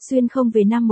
Xuyên không về năm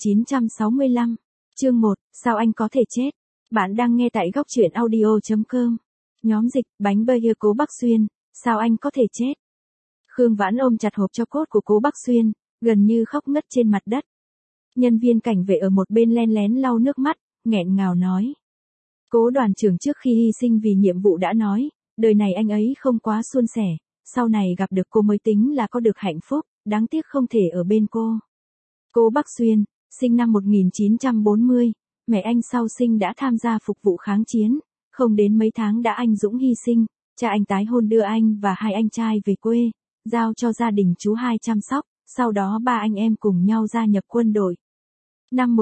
1965. Chương 1, sao anh có thể chết? Bạn đang nghe tại góc truyện audio.com. Nhóm dịch, bánh burger Cố Bắc Xuyên, sao anh có thể chết? Khương Vãn ôm chặt hộp cho cốt của Cố Bắc Xuyên, gần như khóc ngất trên mặt đất. Nhân viên cảnh vệ ở một bên len lén lau nước mắt, nghẹn ngào nói. Cố đoàn trưởng trước khi hy sinh vì nhiệm vụ đã nói, đời này anh ấy không quá suôn sẻ, sau này gặp được cô mới tính là có được hạnh phúc, đáng tiếc không thể ở bên cô. Cố Bắc Xuyên, sinh năm 1940, mẹ anh sau sinh đã tham gia phục vụ kháng chiến, không đến mấy tháng đã anh dũng hy sinh, cha anh tái hôn đưa anh và hai anh trai về quê, giao cho gia đình chú hai chăm sóc, sau đó ba anh em cùng nhau gia nhập quân đội. Năm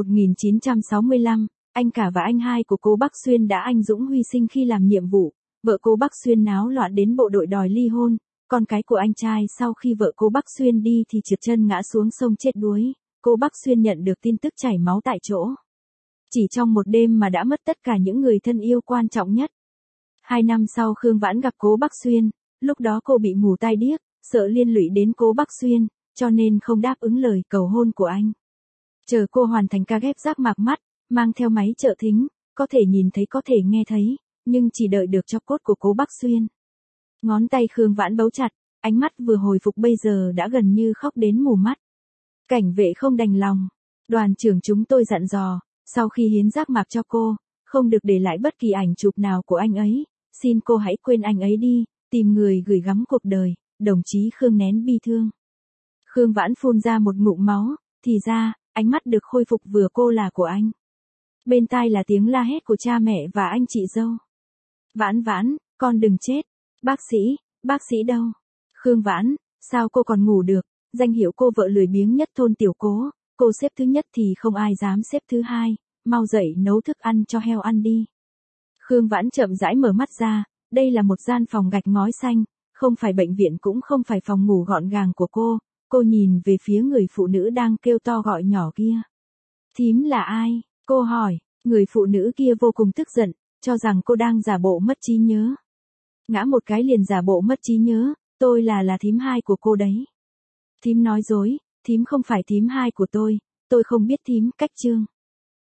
1965, anh cả và anh hai của Cố Bắc Xuyên đã anh dũng hy sinh khi làm nhiệm vụ, vợ Cố Bắc Xuyên náo loạn đến bộ đội đòi ly hôn, con cái của anh trai sau khi vợ Cố Bắc Xuyên đi thì trượt chân ngã xuống sông chết đuối. Cố Bắc Xuyên nhận được tin tức chảy máu tại chỗ. Chỉ trong một đêm mà đã mất tất cả những người thân yêu quan trọng nhất. 2 năm sau Khương Vãn gặp Cố Bắc Xuyên, lúc đó cô bị mù tai điếc, sợ liên lụy đến Cố Bắc Xuyên, cho nên không đáp ứng lời cầu hôn của anh. Chờ cô hoàn thành ca ghép giác mạc mắt, mang theo máy trợ thính, có thể nhìn thấy có thể nghe thấy, nhưng chỉ đợi được cho cốt của Cố Bắc Xuyên. Ngón tay Khương Vãn bấu chặt, ánh mắt vừa hồi phục bây giờ đã gần như khóc đến mù mắt. Cảnh vệ không đành lòng. Đoàn trưởng chúng tôi dặn dò, sau khi hiến giác mạc cho cô, không được để lại bất kỳ ảnh chụp nào của anh ấy, xin cô hãy quên anh ấy đi, tìm người gửi gắm cuộc đời, đồng chí Khương nén bi thương. Khương Vãn phun ra một ngụm máu, thì ra, ánh mắt được khôi phục vừa cô là của anh. Bên tai là tiếng la hét của cha mẹ và anh chị dâu. Vãn Vãn, con đừng chết. Bác sĩ đâu? Khương Vãn, sao cô còn ngủ được? Danh hiệu cô vợ lười biếng nhất thôn Tiểu Cố, cô xếp thứ nhất thì không ai dám xếp thứ hai, mau dậy nấu thức ăn cho heo ăn đi. Khương Vãn chậm rãi mở mắt ra, đây là một gian phòng gạch ngói xanh, không phải bệnh viện cũng không phải phòng ngủ gọn gàng của cô nhìn về phía người phụ nữ đang kêu to gọi nhỏ kia. Thím là ai? Cô hỏi, người phụ nữ kia vô cùng tức giận, cho rằng cô đang giả bộ mất trí nhớ. Ngã một cái liền giả bộ mất trí nhớ, tôi là thím hai của cô đấy. Thím nói dối, thím không phải thím hai của tôi không biết thím cách Trương.